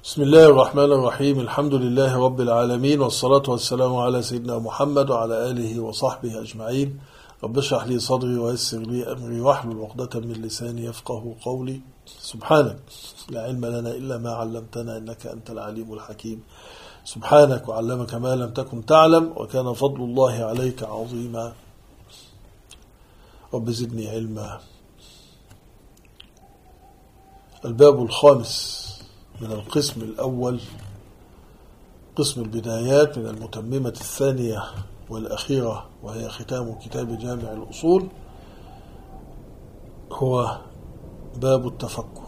بسم الله الرحمن الرحيم. الحمد لله رب العالمين، والصلاة والسلام على سيدنا محمد وعلى آله وصحبه أجمعين. رب اشرح لي صدري ويسر لي أمري واحلل عقدة من لساني يفقه قولي. سبحانك لا علم لنا إلا ما علمتنا إنك أنت العليم الحكيم. سبحانك وعلمك ما لم تكن تعلم، وكان فضل الله عليك عظيما. رب زدني علما. الباب الخامس من القسم الأول، قسم البدايات، من المتممة الثانية والأخيرة، وهي ختام كتاب جامع الأصول، هو باب التفكر.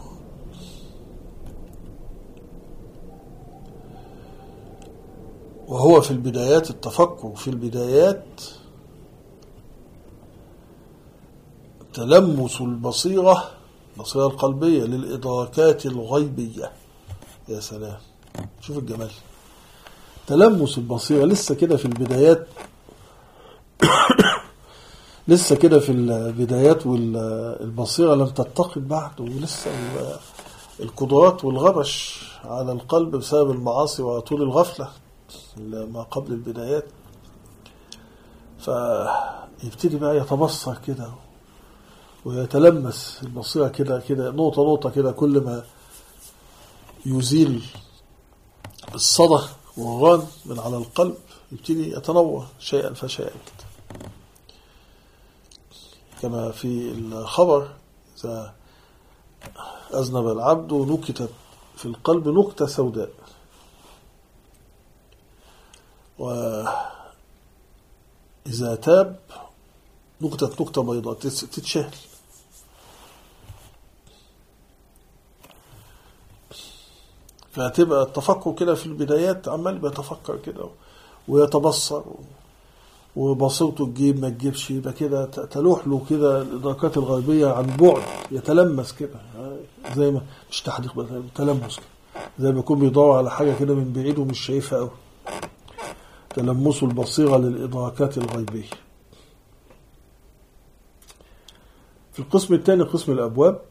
وهو في البدايات التفكر في البدايات تلمس البصيرة القلبية للإدراكات الغيبية. يا سلام، شوف الجمال، تلمس البصيرة لسه كده في البدايات لسه كده في البدايات، والبصيرة لم تتقد بعد، ولسه القدرات والغبش على القلب بسبب المعاصي وطول الغفلة ما قبل البدايات. فيبتدي بقى يتبصر كده ويتلمس البصيرة كده نقطة نقطة كده، كل ما يزيل الصدى والغان من على القلب يبتدي يتنور شيئا فشيئا كده، كما في الخبر: إذا أذنب العبد نكتت في القلب نكتة سوداء، وإذا تاب نكتة بيضاء تتشهل. فهتبقى التفكر كده في البدايات، عمال بيتفكر كده ويتبصر، وبصيرته تجيب ما تجيبش، يبقى كده تلوح له كده الإدراكات الغيبية عن بعد، يتلمس كده زي ما مش تحديق بس تلمس كده، زي ما يكون بيدور على حاجة كده من بعيد ومش شايفها قوي. تلمس البصيرة للإدراكات الغيبية. في القسم الثاني، قسم الأبواب،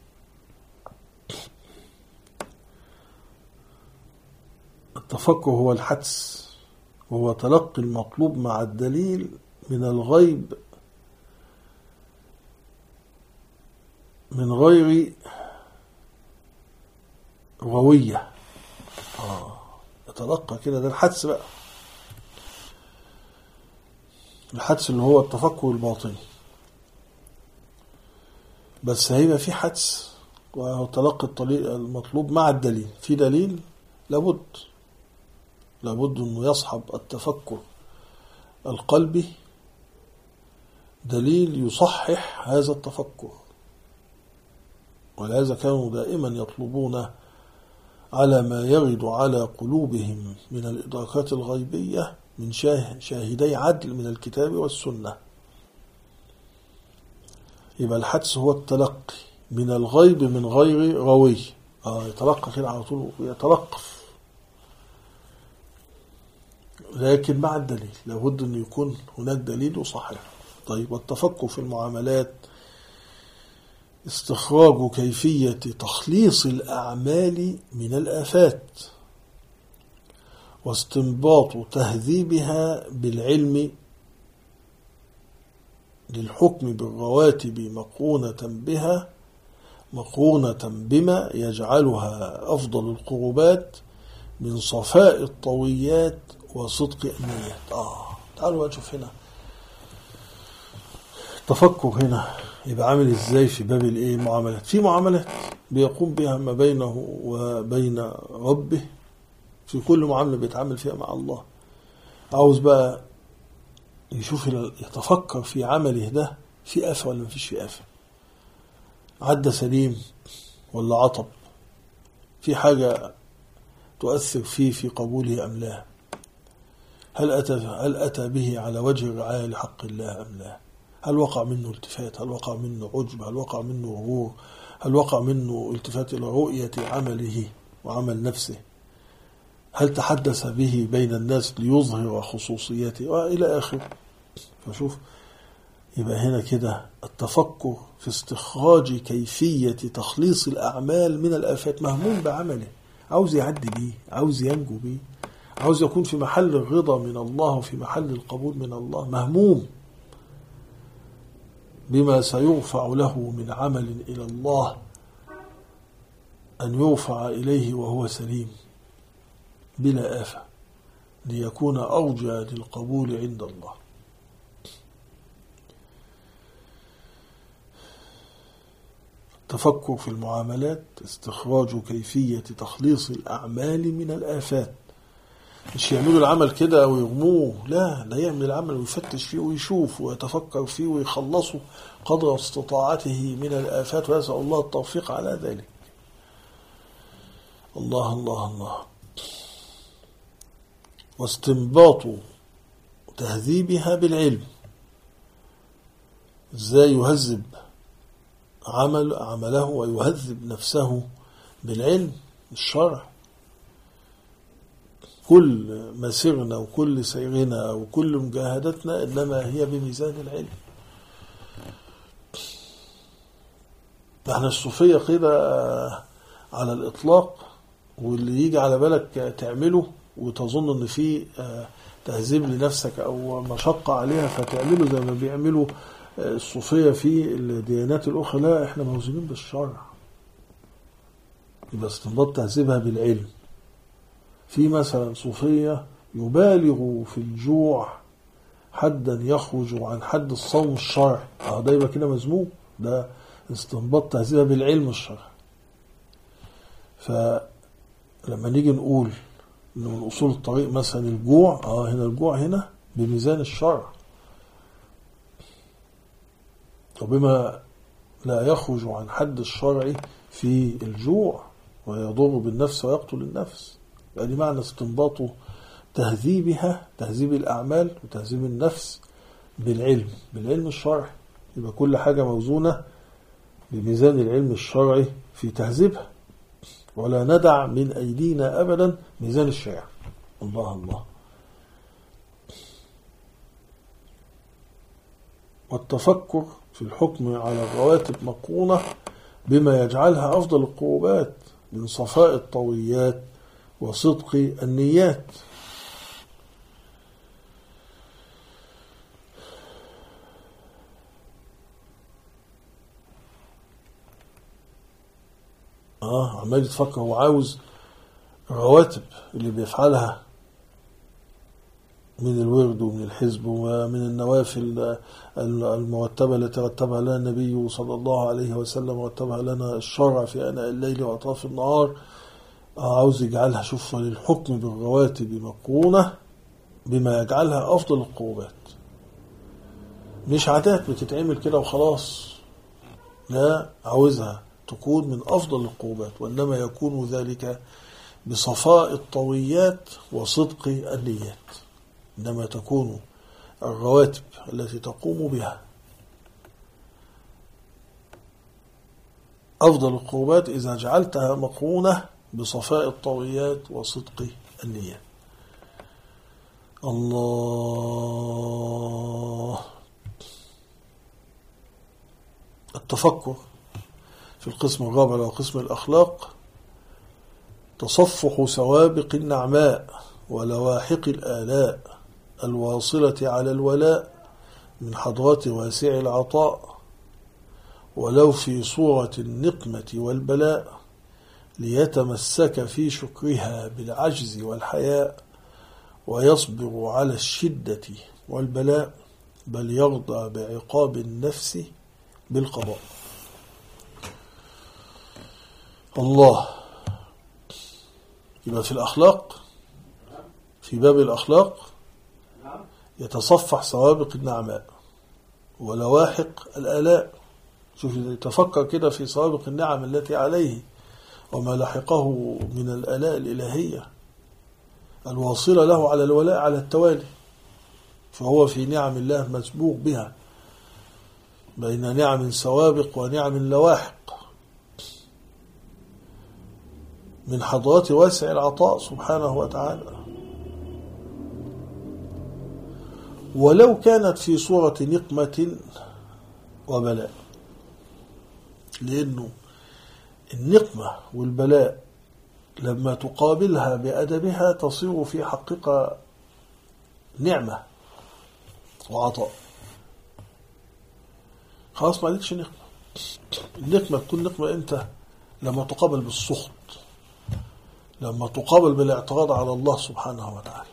التفكر هو الحدس، وهو تلقي المطلوب مع الدليل من الغيب من غير روية. يتلقى كده، ده الحدس بقى، الحدس اللي هو التفكر الباطني. بس هيبقى في حدس وهو تلقي الطريق المطلوب مع الدليل. في دليل لابد أنه يصحب التفكر القلبي دليل يصحح هذا التفكر، ولهذا كانوا دائما يطلبون على ما يرد على قلوبهم من الإدراكات الغيبية من شاهدي عدل من الكتاب والسنة. يبقى الحدس هو التلقي من الغيب من غير روي. يتلقى كده على طول ويتلقف، لكن مع الدليل، لابد أن يكون هناك دليل صحيح. طيب، والتفكر في المعاملات استخراج كيفية تخليص الأعمال من الآفات، واستنباط تهذيبها بالعلم للحكم بالرواتب مقرونة بما يجعلها أفضل القربات من صفاء الطويات وصدق النيات. تعالوا نشوف هنا التفكر هنا يبقى عامل ازاي في باب المعاملات. في معاملات بيقوم بها ما بينه وبين ربه، في كل معاملة بيتعامل فيها مع الله. عاوز بقى يشوف يتفكر في عمله ده، في آفة ولا مفيش في آفة، عدى سليم ولا عطب، في حاجة تؤثر فيه في قبوله أم لا، هل أتى به على وجه الرعاية لحق الله أم لا، هل وقع منه التفات، هل وقع منه عجب، هل وقع منه غرور، هل وقع منه التفات إلى رؤية عمله وعمل نفسه، هل تحدث به بين الناس ليظهر خصوصيته، وإلى آخره. فشوف، يبقى هنا كده التفكر في استخراج كيفية تخليص الأعمال من الآفات، مهموم بعمله، عاوز يعدي بيه، عاوز ينجو بيه، عاوز يكون في محل الرضا من الله وفي محل القبول من الله، مهموم بما سيرفع له من عمل إلى الله أن يرفع إليه وهو سليم بلا آفة، ليكون أرجى للقبول عند الله. التفكر في المعاملات استخراج كيفية تخليص الأعمال من الآفات. مش يعملوا العمل كده ويرموه، لا، ده يعمل العمل ويفتش فيه ويشوف ويتفكر فيه ويخلصه قدر استطاعته من الآفات، ويسأل الله التوفيق على ذلك. الله الله الله. واستنباط تهذيبها بالعلم، ازاي يهذب عمله ويهذب نفسه بالعلم الشرع. كل مسيرنا وكل سيرنا وكل مجاهدتنا إنما هي بميزان العلم. احنا الصوفية كده على الإطلاق، واللي يجي على بالك تعمله وتظن ان فيه تهذيب لنفسك او مشقة عليها فتعمله زي ما بيعملوا الصوفية في الديانات الأخرى، لا، احنا موزونين بالشرع. يبقى استنباط تهذيبها بالعلم. في مثلا صوفية يبالغ في الجوع حدا يخرج عن حد الصوم الشرعي، ده يبقى كده مذموم، ده استنباط تهذيبها بالعلم الشرعي. فلما نيجي نقول انه من اصول الطريق مثلا الجوع، هنا الجوع هنا بميزان الشرع، وبما لا يخرج عن حد الشرع في الجوع ويضر بالنفس ويقتل النفس. يعني معنى استنباطه تهذيبها، تهذيب الأعمال وتهذيب النفس بالعلم الشرعي. يبقى كل حاجة موزونة بميزان العلم الشرعي في تهذيبها، ولا ندع من أيدينا أبدا ميزان الشرع. الله الله. والتفكر في الحكم على الرواتب مقرونة بما يجعلها أفضل القربات من صفاء الطويات وصدق النيات. عمال يتفكر وعاوز الرواتب اللي بيفعلها من الورد ومن الحزب ومن النوافل المرتبة التي رتبها لنا النبي صلى الله عليه وسلم ورتبها لنا الشرع في آناء الليل وأطراف النهار، عاوز يجعلها شوف للحكم بالرواتب مقرونة بما يجعلها أفضل القربات. مش عادات بتتعمل كده وخلاص، لا، عاوزها تكون من أفضل القربات، وإنما يكون ذلك بصفاء الطويات وصدق النيات. إنما تكون الرواتب التي تقوم بها أفضل القربات إذا جعلتها مقرونة بصفاء الطويات وصدق النيات. الله. التفكر في القسم الرابع وقسم الأخلاق تصفح سوابق النعماء ولواحق الآلاء الواصلة على الولاء من حضرات واسع العطاء، ولو في صورة النقمة والبلاء، ليتمسك في شكرها بالعجز والحياء ويصبر على الشدة والبلاء، بل يرضى بعقاب النفس بالقضاء. الله. يبقى في الأخلاق، في باب الأخلاق يتصفح سوابق النعماء ولواحق الآلاء. شوف تفكر كده في سوابق النعم التي عليه وما لحقه من الآلاء الإلهية الواصلة له على الولاء على التوالي، فهو في نعم الله مسبوق بها بين نعم سوابق ونعم لواحق من حضرات واسع العطاء سبحانه وتعالى، ولو كانت في صورة نقمة وبلاء. لأنه النقمة والبلاء لما تقابلها بأدبها تصير في حقيقة نعمة وعطاء. خلاص ما عليكش نقمة. النقمة تكون نقمة امتى؟ لما تقابل بالسخط، لما تقابل بالاعتراض على الله سبحانه وتعالى.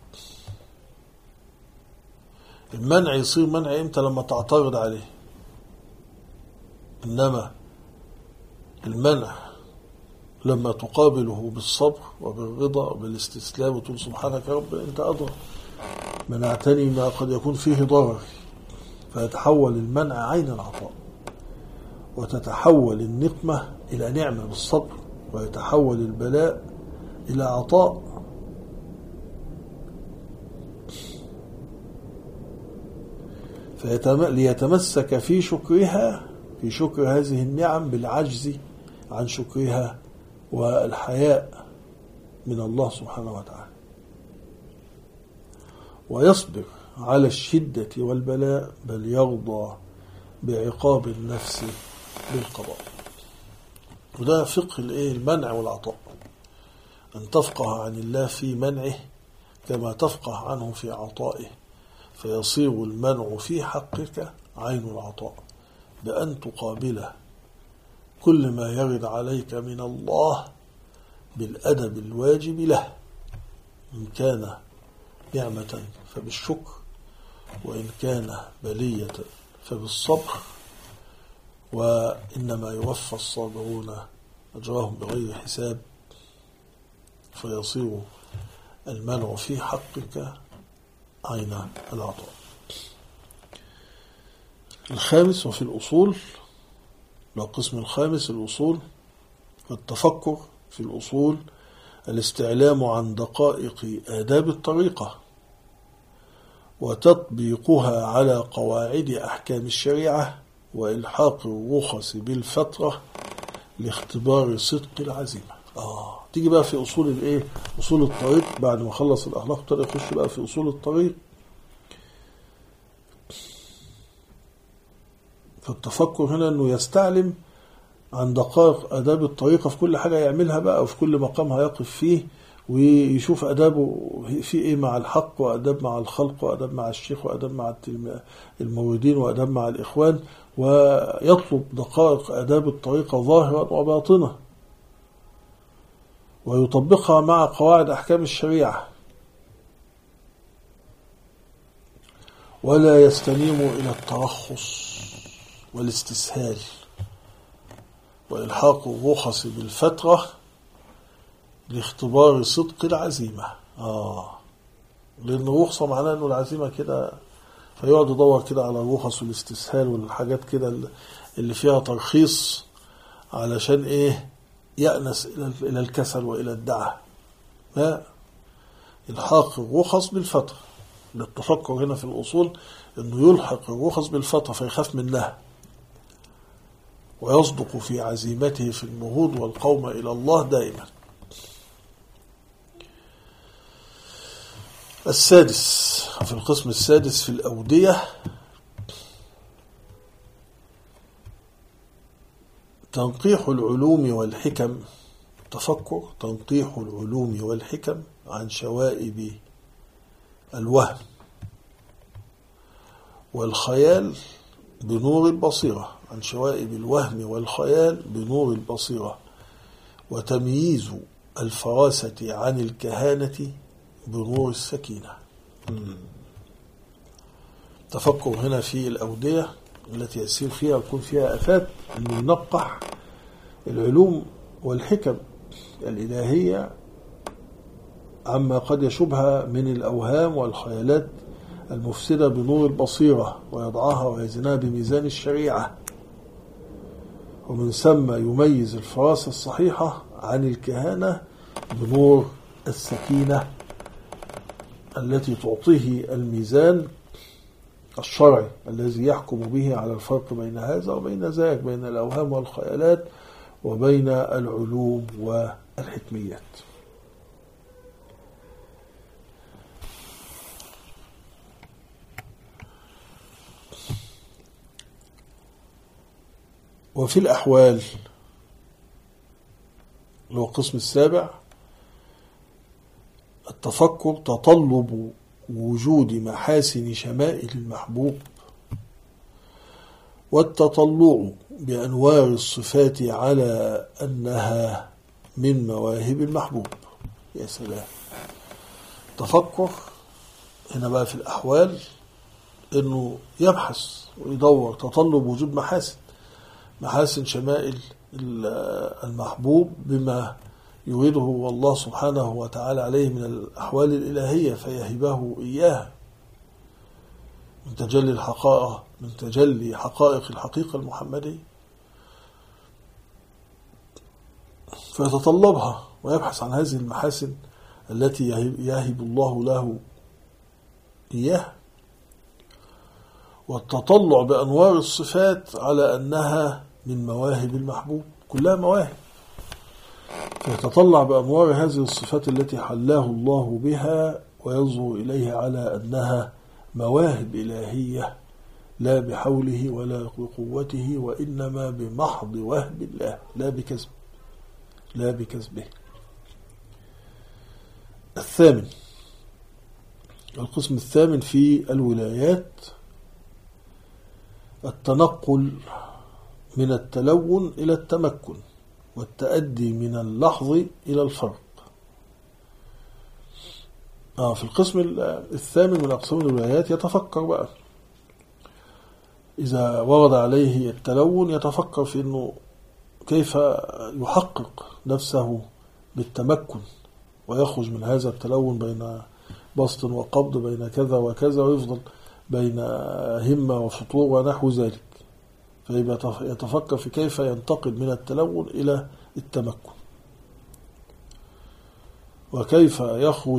المنع يصير منع امتى؟ لما تعترض عليه. انما المنع لما تقابله بالصبر وبالرضا وبالاستسلام وتقول سبحانك يا رب انت أضر، منعتني ما قد يكون فيه ضرر، فيتحول المنع عين العطاء، وتتحول النقمة إلى نعمة بالصبر، ويتحول البلاء إلى عطاء. ليتمسك في شكرها، في شكر هذه النعم، بالعجز عن شكرها والحياء من الله سبحانه وتعالى، ويصبر على الشدة والبلاء، بل يرضى بعقاب النفس بالقضاء. وده فقه المنع والعطاء، أن تفقه عن الله في منعه كما تفقه عنه في عطائه، فيصير المنع في حقك عين العطاء، بأن تقابله كل ما يرد عليك من الله بالأدب الواجب له، إن كان نعمة فبالشكر، وإن كان بلية فبالصبر، وإنما يوفى الصابرون أجرهم بغير حساب. فيصير المنع في حقك عين العطاء. الخامس وفي الأصول، القسم الخامس الأصول، التفكر في الأصول، الاستعلام عن دقائق آداب الطريقة وتطبيقها على قواعد أحكام الشريعة، وإلحاق الرخص بالفترة لاختبار صدق العزيمة. تيجي بقى في أصول أصول الطريق. بعد ما خلص الأخلاق ابتدى يخش بقى في أصول الطريق. فالتفكر هنا أنه يستعلم عن دقائق آداب الطريقة في كل حاجة يعملها بقى، وفي كل مقام هيقف فيه، ويشوف أدابه في إيه مع الحق، وأداب مع الخلق، وأداب مع الشيخ، وأداب مع الموردين، وأداب مع الإخوان، ويطلب دقائق آداب الطريقة ظاهرا وباطنة، ويطبقها مع قواعد أحكام الشريعة، ولا يستنيم إلى الترخص والاستسهال وإلحاق الرخص بالفترة لاختبار صدق العزيمة. لأن الرخصة معناه أنه العزيمة كده، فيقعد يدور كده على الرخص والاستسهال والحاجات كده اللي فيها ترخيص، علشان يأنس إلى الكسل وإلى الدعة. لا، إلحاق الرخص بالفترة. للتفكر هنا في الأصول أنه يلحق الرخص بالفترة فيخاف منها، ويصدق في عزيمته في النهوض والقوم إلى الله دائما. السادس، في القسم السادس في الأودية، تنقيح العلوم والحكم. تفكر تنقيح العلوم والحكم عن شوائب الوهم والخيال بنور البصيرة، عن شوائب الوهم والخيال بنور البصيرة، وتمييز الفراسة عن الكهانة بنور السكينة. تفكر هنا في الأودية التي يسير فيها ويكون فيها آفات، أنه ينقح العلوم والحكم الإلهية عما قد يشبه من الأوهام والخيالات المفسدة بنور البصيرة، ويضعها ويزنها بميزان الشريعة، ومن ثم يميز الفراسة الصحيحة عن الكهانة بنور السكينة التي تعطيه الميزان الشرعي الذي يحكم به على الفرق بين هذا وبين ذاك، بين الأوهام والخيالات وبين العلوم والحكميات. وفي الأحوال اللي هو القسم السابع، التفكر تطلب وجود محاسن شمائل المحبوب والتطلع بأنوار الصفات على أنها من مواهب المحبوب. يا سلام. تفكر هنا بقى في الأحوال أنه يبحث ويدور، تطلب وجود محاسن شمائل المحبوب بما يريده الله سبحانه وتعالى عليه من الأحوال الإلهية فيهبه إياها من تجلي حقائق الحقيقة المحمدية، فيتطلبها ويبحث عن هذه المحاسن التي يهب الله له إياها، والتطلع بأنوار الصفات على أنها من مواهب المحبوب، كلها مواهب، فيتطلع بأنوار هذه الصفات التي حلاه الله بها وينظر إليها على أنها مواهب إلهية لا بحوله ولا بقوته، وإنما بمحض وهب الله لا بكسبه. الثامن، القسم الثامن في الولايات، التنقل من التلون إلى التمكن والتأدي من اللحظ إلى الفرق. في القسم الثامن من أقسام الولايات يتفكر بقى، إذا ورد عليه التلون يتفكر في أنه كيف يحقق نفسه بالتمكن ويخرج من هذا التلون بين بسط وقبض، بين كذا وكذا، ويفضل بين همة وفطور ونحو ذلك، فيبقى يتفكر في كيف ينتقل من التلون إلى التمكن وكيف يخرج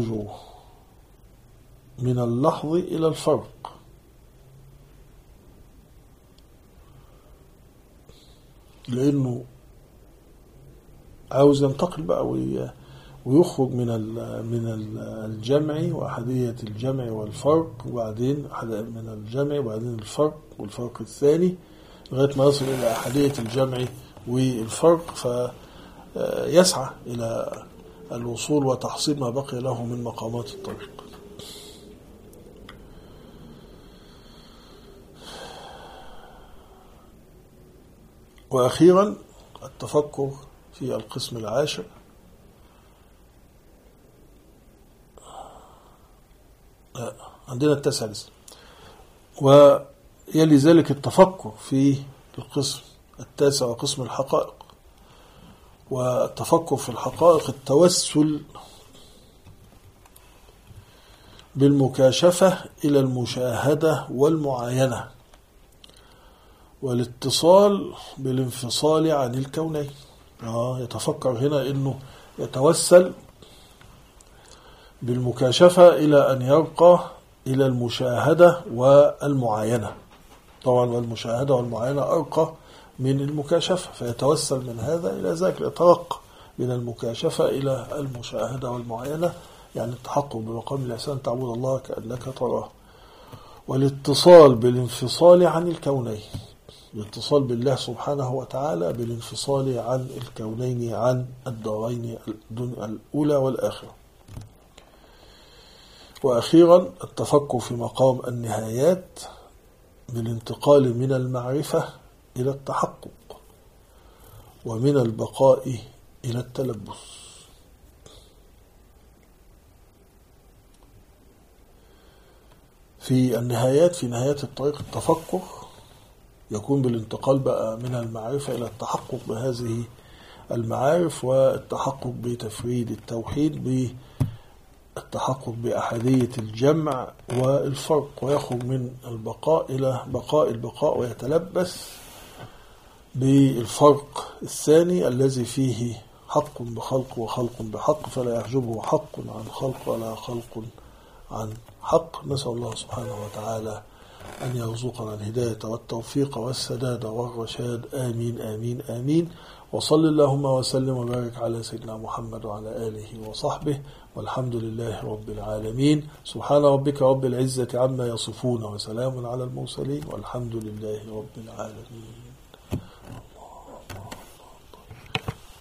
من اللحظ إلى الفرق. لأنه عاوز ينتقل بقى ويخرج من الجمع وأحدية الجمع والفرق، وبعدين من الجمع وبعدين الفرق والفرق الثاني لغاية ما يصل إلى أحدية الجمع والفرق، فيسعى إلى الوصول وتحصيل ما بقي له من مقامات الطريق. وأخيرا التفكر في القسم العاشر، عندنا التاسع لسه، ويلي ذلك التفكر في القسم التاسع وقسم الحقائق. والتفكر في الحقائق التوسل بالمكاشفة إلى المشاهدة والمعاينة، والاتصال بالانفصال عن الكونين. يتفكر هنا أنه يتوسل بالمكاشفة إلى أن يرقى إلى المشاهدة والمعاينة، طبعا والمشاهدة والمعاينة أرقى من المكاشفة، فيتوسل من هذا إلى ذاك، يترقى من المكاشفة إلى المشاهدة والمعاينة، يعني التحقق بمقام الإحسان، تعبد الله كأنك تراه. والاتصال بالانفصال عن الكونين، الاتصال بالله سبحانه وتعالى بالانفصال عن الكونين، عن الدارين الأولى والآخرة. وأخيرا التفكر في مقام النهايات بالانتقال من المعرفة إلى التحقق، ومن البقاء إلى التلبس. في النهايات، في نهاية الطريق، التفكر يكون بالانتقال بقى من المعرفة إلى التحقق بهذه المعارف، والتحقق بتفريد التوحيد، بالتحقق بأحدية الجمع والفرق، ويخرج من البقاء إلى بقاء البقاء، ويتلبس بالفرق الثاني الذي فيه حق بخلق وخلق بحق، فلا يحجبه حق عن خلق ولا خلق عن حق. نسأل الله سبحانه وتعالى أن يرزقنا الهداية والتوفيق والسداد والرشاد، آمين آمين آمين. وصل اللهم وسلم وبارك على سيدنا محمد وعلى آله وصحبه، والحمد لله رب العالمين. سبحان ربك رب العزة عما يصفون، وسلام على المرسلين، والحمد لله رب العالمين.